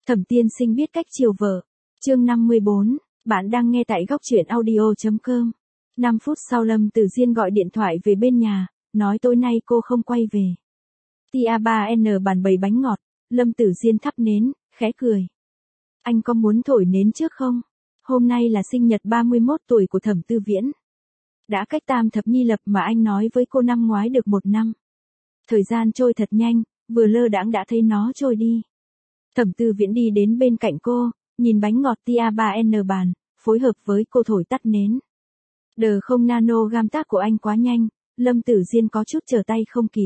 Thẩm Tiên Sinh biết cách chiều vợ. Chương 54, bạn đang nghe tại góc truyện audio.com. 5 phút sau Lâm Tử Diên gọi điện thoại về bên nhà, nói tối nay cô không quay về. Tia 3N bàn bày bánh ngọt, Lâm Tử Diên thắp nến, khẽ cười. Anh có muốn thổi nến trước không? Hôm nay là sinh nhật 31 tuổi của Thẩm Tư Viễn. Đã cách tam thập nhi lập mà anh nói với cô năm ngoái được 1 năm. Thời gian trôi thật nhanh, vừa lơ đãng đã thấy nó trôi đi. Thẩm Tư Viễn đi đến bên cạnh cô, nhìn bánh ngọt Tia 3N bàn, phối hợp với cô thổi tắt nến. Đờ không nano gam tác của anh quá nhanh, Lâm Tử Diên có chút trở tay không kịp.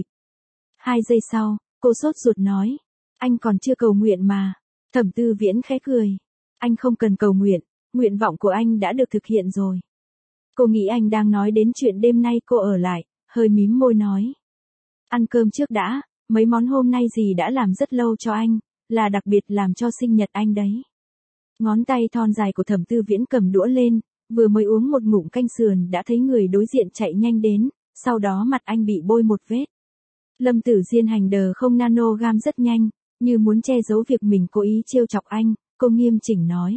2 giây sau, cô sốt ruột nói, anh còn chưa cầu nguyện mà. Thẩm Tư Viễn khẽ cười. Anh không cần cầu nguyện, nguyện vọng của anh đã được thực hiện rồi. Cô nghĩ anh đang nói đến chuyện đêm nay cô ở lại, hơi mím môi nói. Ăn cơm trước đã, mấy món hôm nay gì đã làm rất lâu cho anh, là đặc biệt làm cho sinh nhật anh đấy. Ngón tay thon dài của Thẩm Tư Viễn cầm đũa lên, vừa mới uống một ngụm canh sườn đã thấy người đối diện chạy nhanh đến, sau đó mặt anh bị bôi một vết. Lâm Tử Diên hành đờ không nano gam rất nhanh, như muốn che giấu việc mình cố ý trêu chọc anh, cô nghiêm chỉnh nói.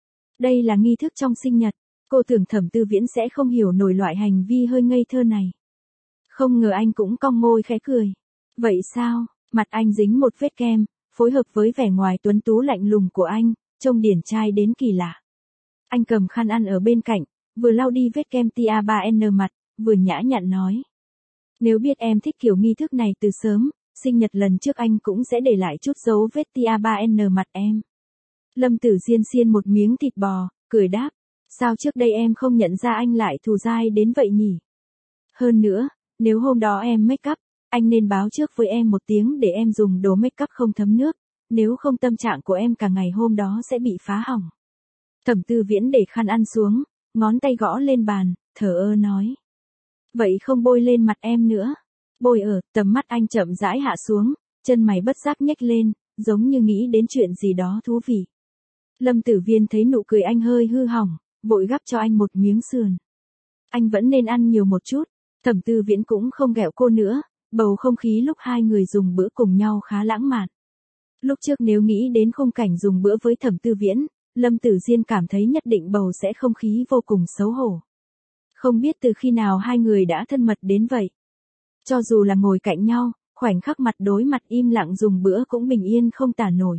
Đây là nghi thức trong sinh nhật, cô tưởng Thẩm Tư Viễn sẽ không hiểu nổi loại hành vi hơi ngây thơ này. Không ngờ anh cũng cong môi khẽ cười. Vậy sao? Mặt anh dính một vết kem, phối hợp với vẻ ngoài tuấn tú lạnh lùng của anh, trông điển trai đến kỳ lạ. Anh cầm khăn ăn ở bên cạnh, vừa lau đi vết kem Tia 3N mặt, vừa nhã nhặn nói. Nếu biết em thích kiểu nghi thức này từ sớm, sinh nhật lần trước anh cũng sẽ để lại chút dấu vết Tia 3N mặt em. Lâm Tử Diên xiên một miếng thịt bò, cười đáp. Sao trước đây em không nhận ra anh lại thù dai đến vậy nhỉ? Hơn nữa, nếu hôm đó em make up, anh nên báo trước với em 1 tiếng để em dùng đồ make up không thấm nước, nếu không tâm trạng của em cả ngày hôm đó sẽ bị phá hỏng. Thẩm Tư Viễn để khăn ăn xuống, ngón tay gõ lên bàn, thờ ơ nói. Vậy không bôi lên mặt em nữa. Bôi ở, tầm mắt anh chậm rãi hạ xuống, chân mày bất giác nhếch lên, giống như nghĩ đến chuyện gì đó thú vị. Lâm Tử Viên thấy nụ cười anh hơi hư hỏng, vội gắp cho anh một miếng sườn. Anh vẫn nên ăn nhiều một chút. Thẩm Tư Viễn cũng không ghẹo cô nữa, bầu không khí lúc hai người dùng bữa cùng nhau khá lãng mạn. Lúc trước nếu nghĩ đến khung cảnh dùng bữa với Thẩm Tư Viễn, Lâm Tử Diên cảm thấy nhất định bầu sẽ không khí vô cùng xấu hổ. Không biết từ khi nào hai người đã thân mật đến vậy. Cho dù là ngồi cạnh nhau, khoảnh khắc mặt đối mặt im lặng dùng bữa cũng bình yên không tả nổi.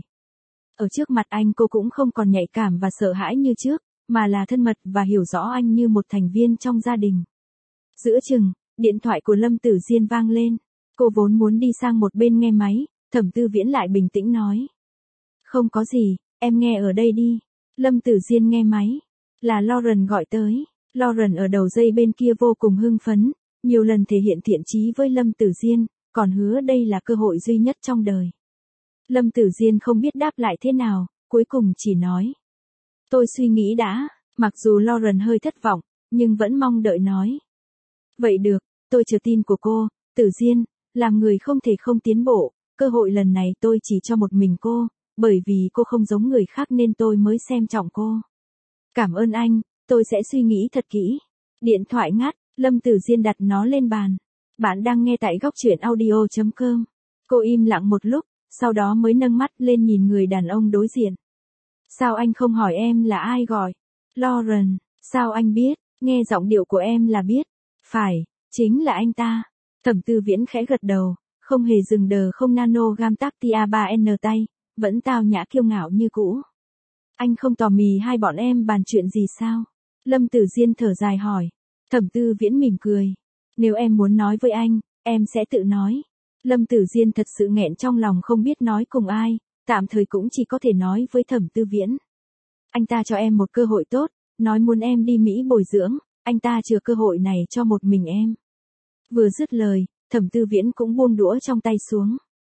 Ở trước mặt anh cô cũng không còn nhạy cảm và sợ hãi như trước, mà là thân mật và hiểu rõ anh như một thành viên trong gia đình. Giữa chừng, điện thoại của Lâm Tử Diên vang lên. Cô vốn muốn đi sang một bên nghe máy, Thẩm Tư Viễn lại bình tĩnh nói. Không có gì, em nghe ở đây đi. Lâm Tử Diên nghe máy. Là Lauren gọi tới. Lauren ở đầu dây bên kia vô cùng hưng phấn, nhiều lần thể hiện thiện chí với Lâm Tử Diên, còn hứa đây là cơ hội duy nhất trong đời. Lâm Tử Diên không biết đáp lại thế nào, cuối cùng chỉ nói. Tôi suy nghĩ đã, mặc dù Lauren hơi thất vọng, nhưng vẫn mong đợi nói. Vậy được, tôi chờ tin của cô, Tử Diên, làm người không thể không tiến bộ, cơ hội lần này tôi chỉ cho một mình cô, bởi vì cô không giống người khác nên tôi mới xem trọng cô. Cảm ơn anh, tôi sẽ suy nghĩ thật kỹ. Điện thoại ngắt, Lâm Tử Diên đặt nó lên bàn. Bạn đang nghe tại góc truyện audio.com. Cô im lặng một lúc, sau đó mới nâng mắt lên nhìn người đàn ông đối diện. Sao anh không hỏi em là ai gọi? Lauren, sao anh biết? Nghe giọng điệu của em là biết. Phải, chính là anh ta. Thẩm Tư Viễn khẽ gật đầu, không hề dừng đờ không nano gam tác Tia 3N tay, vẫn tao nhã kiêu ngạo như cũ. Anh không tò mì hai bọn em bàn chuyện gì sao? Lâm Tử Diên thở dài hỏi. Thẩm Tư Viễn mỉm cười. Nếu em muốn nói với anh, em sẽ tự nói. Lâm Tử Diên thật sự nghẹn trong lòng không biết nói cùng ai, tạm thời cũng chỉ có thể nói với Thẩm Tư Viễn. Anh ta cho em một cơ hội tốt, nói muốn em đi Mỹ bồi dưỡng, anh ta chừa cơ hội này cho một mình em. Vừa dứt lời, Thẩm Tư Viễn cũng buông đũa trong tay xuống.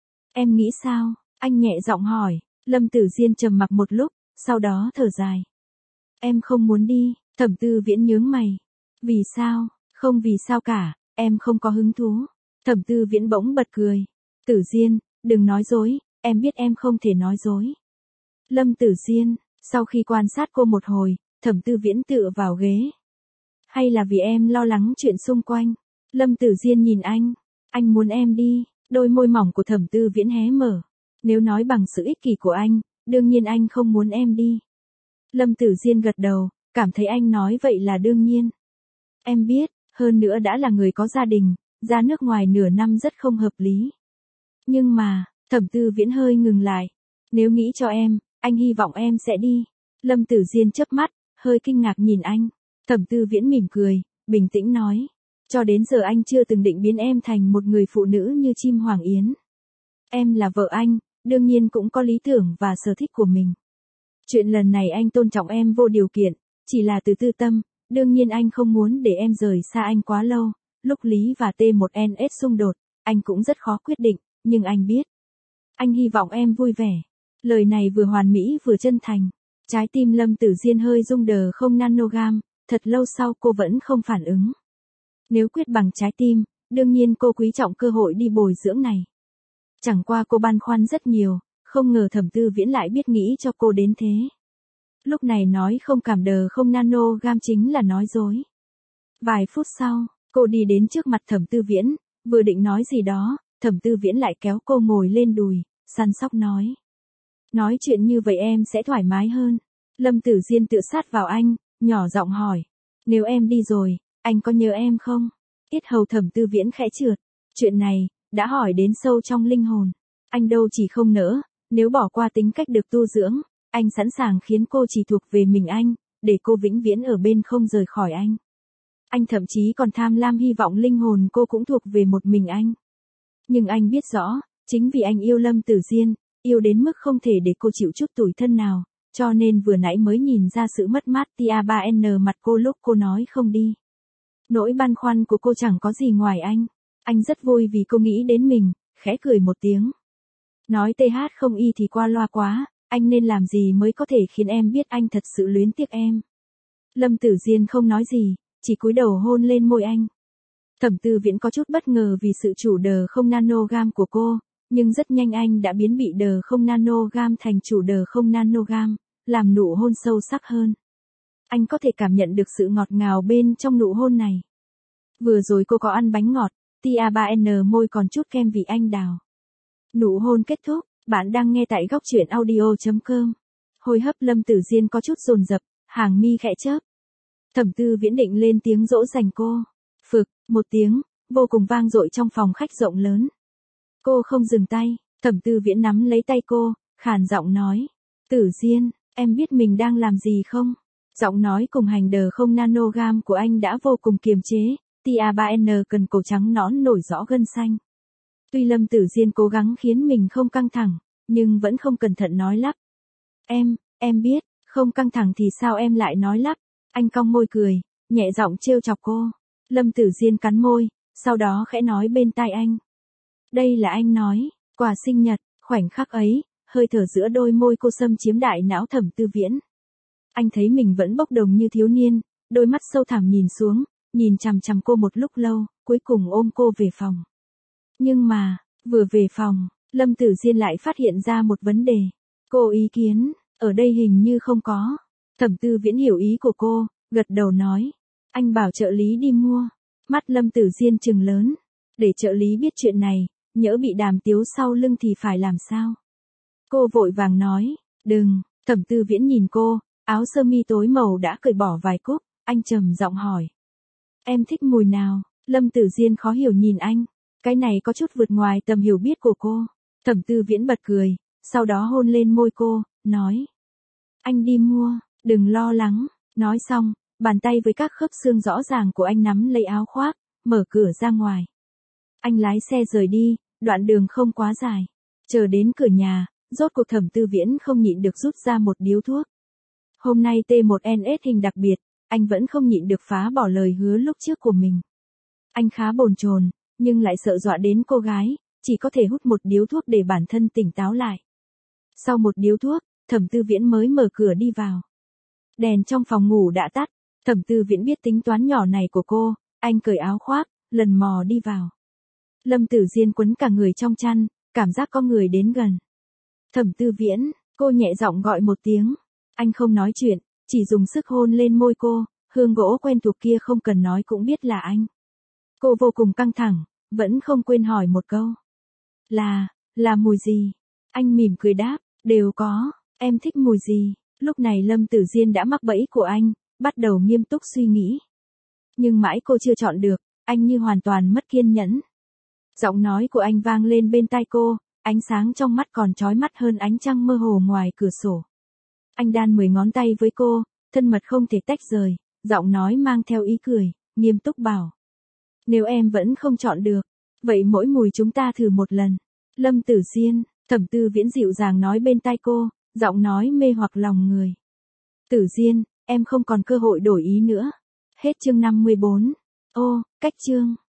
Em nghĩ sao? Anh nhẹ giọng hỏi. Lâm Tử Diên trầm mặc một lúc, sau đó thở dài. Em không muốn đi. Thẩm Tư Viễn nhướng mày. Vì sao? Không vì sao cả, em không có hứng thú. Thẩm Tư Viễn bỗng bật cười. Tử Diên, đừng nói dối, em biết em không thể nói dối. Lâm Tử Diên, sau khi quan sát cô một hồi, Thẩm Tư Viễn tựa vào ghế. Hay là vì em lo lắng chuyện xung quanh? Lâm Tử Diên nhìn anh muốn em đi. Đôi môi mỏng của Thẩm Tư Viễn hé mở. Nếu nói bằng sự ích kỷ của anh, đương nhiên anh không muốn em đi. Lâm Tử Diên gật đầu, cảm thấy anh nói vậy là đương nhiên. Em biết, hơn nữa đã là người có gia đình, ra nước ngoài nửa năm rất không hợp lý. Nhưng mà, Thẩm Tư Viễn hơi ngừng lại. Nếu nghĩ cho em, anh hy vọng em sẽ đi. Lâm Tử Diên chớp mắt, hơi kinh ngạc nhìn anh. Thẩm Tư Viễn mỉm cười, bình tĩnh nói. Cho đến giờ anh chưa từng định biến em thành một người phụ nữ như chim hoàng yến. Em là vợ anh, đương nhiên cũng có lý tưởng và sở thích của mình. Chuyện lần này anh tôn trọng em vô điều kiện, chỉ là từ tư tâm, đương nhiên anh không muốn để em rời xa anh quá lâu. Lúc Lý và T1NS xung đột, anh cũng rất khó quyết định, nhưng anh biết. Anh hy vọng em vui vẻ. Lời này vừa hoàn mỹ vừa chân thành. Trái tim Lâm Tử Diên hơi rung đờ không nanogam, thật lâu sau cô vẫn không phản ứng. Nếu quyết bằng trái tim, đương nhiên cô quý trọng cơ hội đi bồi dưỡng này. Chẳng qua cô băn khoăn rất nhiều, không ngờ Thẩm Tư Viễn lại biết nghĩ cho cô đến thế. Lúc này nói không cảm đờ không nanogam chính là nói dối. Vài phút sau, cô đi đến trước mặt Thẩm Tư Viễn, vừa định nói gì đó, Thẩm Tư Viễn lại kéo cô ngồi lên đùi, săn sóc nói. Nói chuyện như vậy em sẽ thoải mái hơn. Lâm Tử Diên tựa sát vào anh, nhỏ giọng hỏi. Nếu em đi rồi, anh có nhớ em không? Yết hầu Thẩm Tư Viễn khẽ trượt. Chuyện này, đã hỏi đến sâu trong linh hồn. Anh đâu chỉ không nỡ, nếu bỏ qua tính cách được tu dưỡng, anh sẵn sàng khiến cô chỉ thuộc về mình anh, để cô vĩnh viễn ở bên không rời khỏi anh. Anh thậm chí còn tham lam hy vọng linh hồn cô cũng thuộc về một mình anh. Nhưng anh biết rõ, chính vì anh yêu Lâm Tử Diên, yêu đến mức không thể để cô chịu chút tủi thân nào, cho nên vừa nãy mới nhìn ra sự mất mát tia3n mặt cô lúc cô nói không đi. Nỗi băn khoăn của cô chẳng có gì ngoài anh. Anh rất vui vì cô nghĩ đến mình, khẽ cười một tiếng. Nói TH không y thì qua loa quá, anh nên làm gì mới có thể khiến em biết anh thật sự luyến tiếc em. Lâm Tử Diên không nói gì, chỉ cúi đầu hôn lên môi anh. Thẩm Tư Viễn có chút bất ngờ vì sự chủ đờ không nanogam của cô, nhưng rất nhanh anh đã biến bị đờ không nanogam thành chủ đờ không nanogam, làm nụ hôn sâu sắc hơn. Anh có thể cảm nhận được sự ngọt ngào bên trong nụ hôn này. Vừa rồi cô có ăn bánh ngọt, tia3n môi còn chút kem vị anh đào. Nụ hôn kết thúc, bạn đang nghe tại góc truyện audio.com. Hô hấp Lâm Tử Diên có chút dồn dập, hàng mi khẽ chớp. Thẩm Tư Viễn định lên tiếng dỗ dành cô. Phực, một tiếng, vô cùng vang dội trong phòng khách rộng lớn. Cô không dừng tay, Thẩm Tư Viễn nắm lấy tay cô, khàn giọng nói. Tử Diên, em biết mình đang làm gì không? Giọng nói cùng hành đờ không nanogam của anh đã vô cùng kiềm chế, tia3n cần cổ trắng nõn nổi rõ gân xanh. Tuy Lâm Tử Diên cố gắng khiến mình không căng thẳng, nhưng vẫn không cẩn thận nói lắp. Em biết, không căng thẳng thì sao em lại nói lắp. Anh cong môi cười, nhẹ giọng trêu chọc cô. Lâm Tử Diên cắn môi, sau đó khẽ nói bên tai anh. Đây là anh nói, quà sinh nhật. Khoảnh khắc ấy, hơi thở giữa đôi môi cô xâm chiếm đại não Thẩm Tư Viễn. Anh thấy mình vẫn bốc đồng như thiếu niên, đôi mắt sâu thẳm nhìn xuống, nhìn chằm chằm cô một lúc lâu, cuối cùng ôm cô về phòng. Nhưng mà, vừa về phòng, Lâm Tử Diên lại phát hiện ra một vấn đề. Cô ý kiến, ở đây hình như không có. Thẩm Tư Viễn hiểu ý của cô, gật đầu nói. Anh bảo trợ lý đi mua. Mắt Lâm Tử Diên trừng lớn. Để trợ lý biết chuyện này, nhỡ bị Đàm Tiếu sau lưng thì phải làm sao? Cô vội vàng nói. Đừng, Thẩm Tư Viễn nhìn cô, áo sơ mi tối màu đã cởi bỏ vài cúc, anh trầm giọng hỏi. Em thích mùi nào? Lâm Tử Diên khó hiểu nhìn anh. Cái này có chút vượt ngoài tầm hiểu biết của cô. Thẩm Tư Viễn bật cười, sau đó hôn lên môi cô, nói. Anh đi mua, đừng lo lắng. Nói xong, bàn tay với các khớp xương rõ ràng của anh nắm lấy áo khoác, mở cửa ra ngoài. Anh lái xe rời đi, đoạn đường không quá dài. Chờ đến cửa nhà, rốt cuộc Thẩm Tư Viễn không nhịn được rút ra một điếu thuốc. Hôm nay T1NS hình đặc biệt, anh vẫn không nhịn được phá bỏ lời hứa lúc trước của mình. Anh khá bồn chồn, nhưng lại sợ dọa đến cô gái, chỉ có thể hút một điếu thuốc để bản thân tỉnh táo lại. Sau một điếu thuốc, Thẩm Tư Viễn mới mở cửa đi vào. Đèn trong phòng ngủ đã tắt, Thẩm Tư Viễn biết tính toán nhỏ này của cô, anh cởi áo khoác, lần mò đi vào. Lâm Tử Diên quấn cả người trong chăn, cảm giác có người đến gần. Thẩm Tư Viễn, cô nhẹ giọng gọi một tiếng. Anh không nói chuyện, chỉ dùng sức hôn lên môi cô, hương gỗ quen thuộc kia không cần nói cũng biết là anh. Cô vô cùng căng thẳng, vẫn không quên hỏi một câu. Là mùi gì? Anh mỉm cười đáp, đều có. Em thích mùi gì? Lúc này Lâm Tử Diên đã mắc bẫy của anh, bắt đầu nghiêm túc suy nghĩ. Nhưng mãi cô chưa chọn được, anh như hoàn toàn mất kiên nhẫn. Giọng nói của anh vang lên bên tai cô, ánh sáng trong mắt còn chói mắt hơn ánh trăng mơ hồ ngoài cửa sổ. Anh đan 10 ngón tay với cô, thân mật không thể tách rời, giọng nói mang theo ý cười, nghiêm túc bảo. Nếu em vẫn không chọn được, vậy mỗi mùi chúng ta thử một lần. Lâm Tử Diên, Thẩm Tư Viễn dịu dàng nói bên tai cô, giọng nói mê hoặc lòng người. Tử Diên, em không còn cơ hội đổi ý nữa. Hết chương 54. Ô, cách chương.